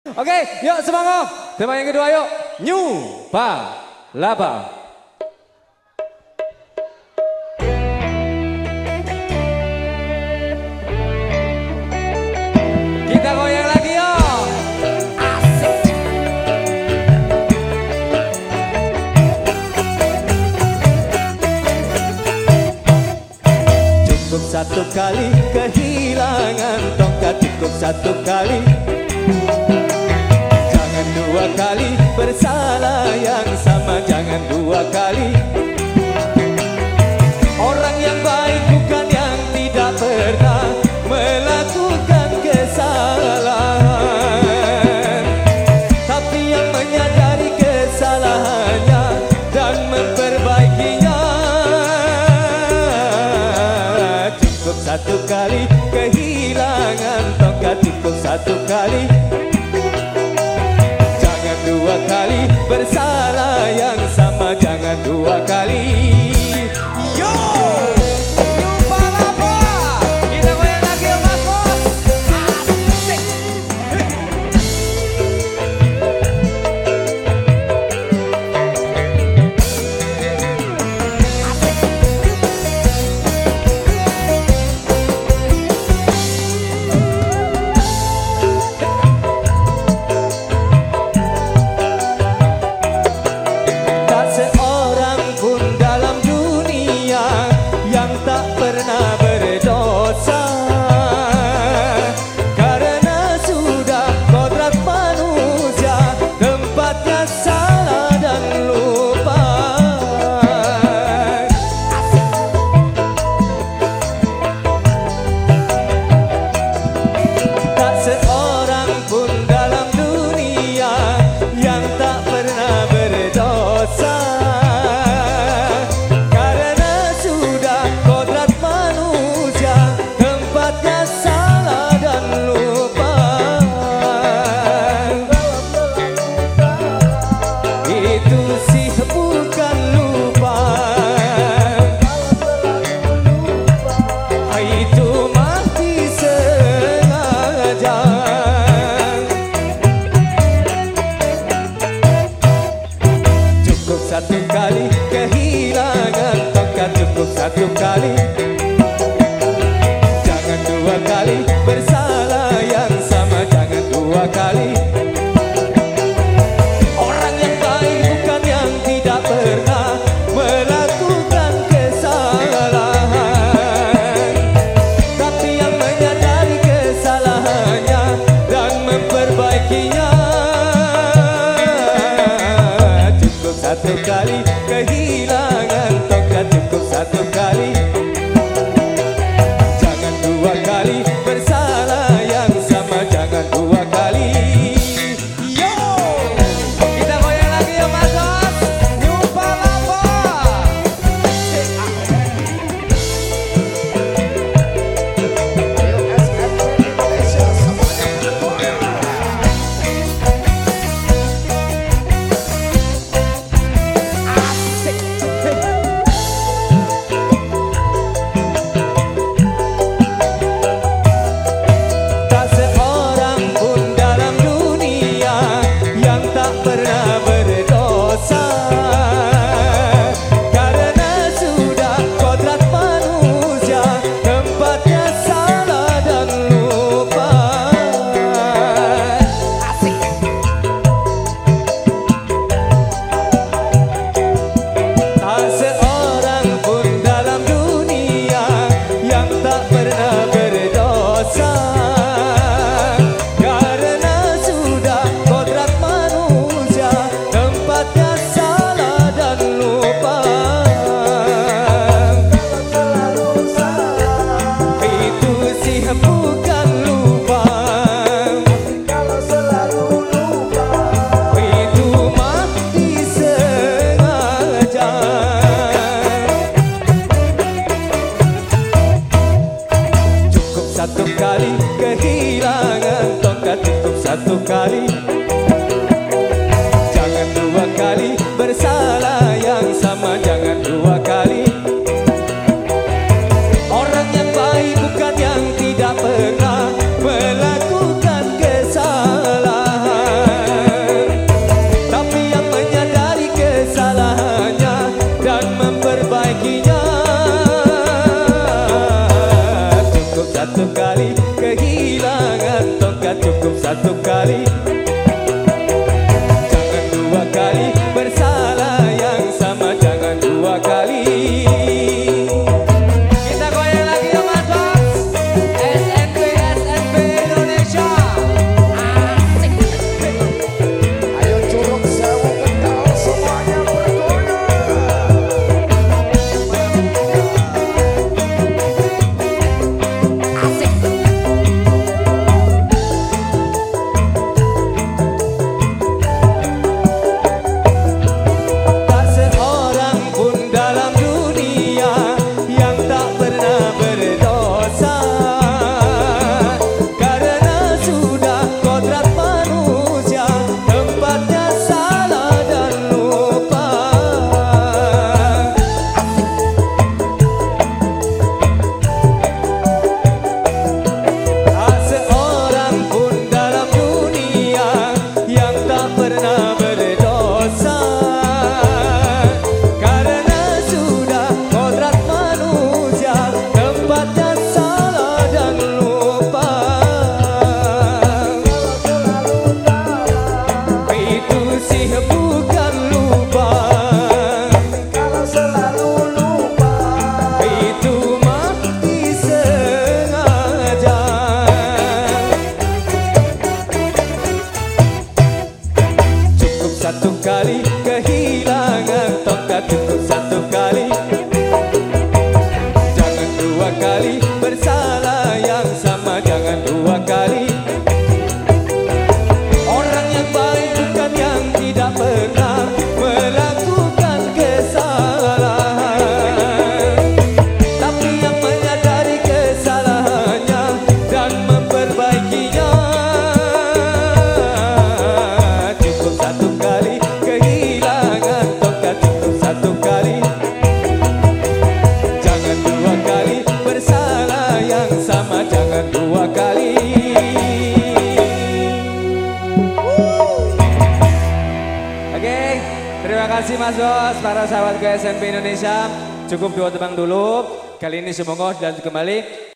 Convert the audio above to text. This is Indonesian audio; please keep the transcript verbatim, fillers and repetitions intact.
Oke, yuk semangat. Tema yang kedua yuk. New Palapa. Kita goyang lagi yuk. Asik. Cukup satu kali kehilangan tongkat, cukup satu kali. Jangan dua kali bersalah yang sama, jangan dua kali. Orang yang baik bukan yang tidak pernah melakukan kesalahan, tapi yang menyadari kesalahannya dan memperbaikinya. Cukup satu kali kehilangan tongkat, cukup satu kali. Jangan dua kali bersalah yang sama, jangan dua kali. Yo! New Palapa! Kita goyang lagi ya Mas Bos. Asik! Tak seorang pun dalam dunia yang tak pernah berdosa, karena sudah kodrat manusia tempatnya salah dan lupa. Tak seorang pun dalam dunia yang tak pernah berdosa, karena sudah kodrat manusia tempatnya salah dan lupa. Itu sih bukan lupa, itu mati sengaja. Cukup satu kali kehilangan tongkat, cukup satu kali. Jangan dua kali bersalah yang sama, jangan dua kali. Orang yang baik bukan yang tidak pernah melakukan kesalahan, tapi yang menyadari kesalahannya dan memperbaikinya. Cukup satu kali kehilangan tongkat, cukup satu kali. Jangan dua kali bersalah yang sama, jangan dua kali. Yo! Kita goyang lagi ya Mas Bos. New Palapa. Ayo S M Indonesia semuanya goyang. Asik. Tak seorang pun dalam dunia yang tak pernah berdosa, karena sudah kodrat manusia tempatnya salah dan lupa. Asik. Tak seorang pun dalam dunia yang tak pernah berdosa, karena sudah kodrat manusia tempatnya salah dan lupa. Itu sih bukan lupa, Kalau selalu lupa, itu mati sengaja. Cukup satu kali kehilangan tongkat, cukup satu kali. Jangan dua kali bersalah yang sama, jangan dua kali. Orang yang baik bukan yang tidak pernah melakukan kesalahan, satu kali, jangan dua kali. Bersalah yang sama jangan dua kali. Kita goyang lagi ya Mas Bos. S N B S N B Indonesia. Asik. Ayo curug sewu kendal semuanya bergoyang. Asik. Tak seorang pun dalam dunia yang tak pernah berdosa, karena sudah kodrat manusia tempatnya salah dan lupa. Tak seorang pun dalam dunia yang tak pernah berdosa, karena sudah kodrat manusia tempatnya salah dan lupa. Itu sih bukan lupa, Kalau selalu lupa, itu mah disengaja. Cukup satu kali kehilangan tongkat, cukup satu kali, jangan dua kali. Bersalah yang sama jangan dua kali. Orang yang baik bukan yang tidak pernah melakukan kesalahan, tapi yang menyadari kesalahannya dan memperbaikinya. Cukup satu kali kehilangan tongkat, cukup satu kali, jangan dua kali. Bersalah yang sama jangan dua kali. Oke, terima kasih Mas Bos, para sahabat G S N B Indonesia. Cukup dua tebang dulu. Kali ini semoga dan kembali.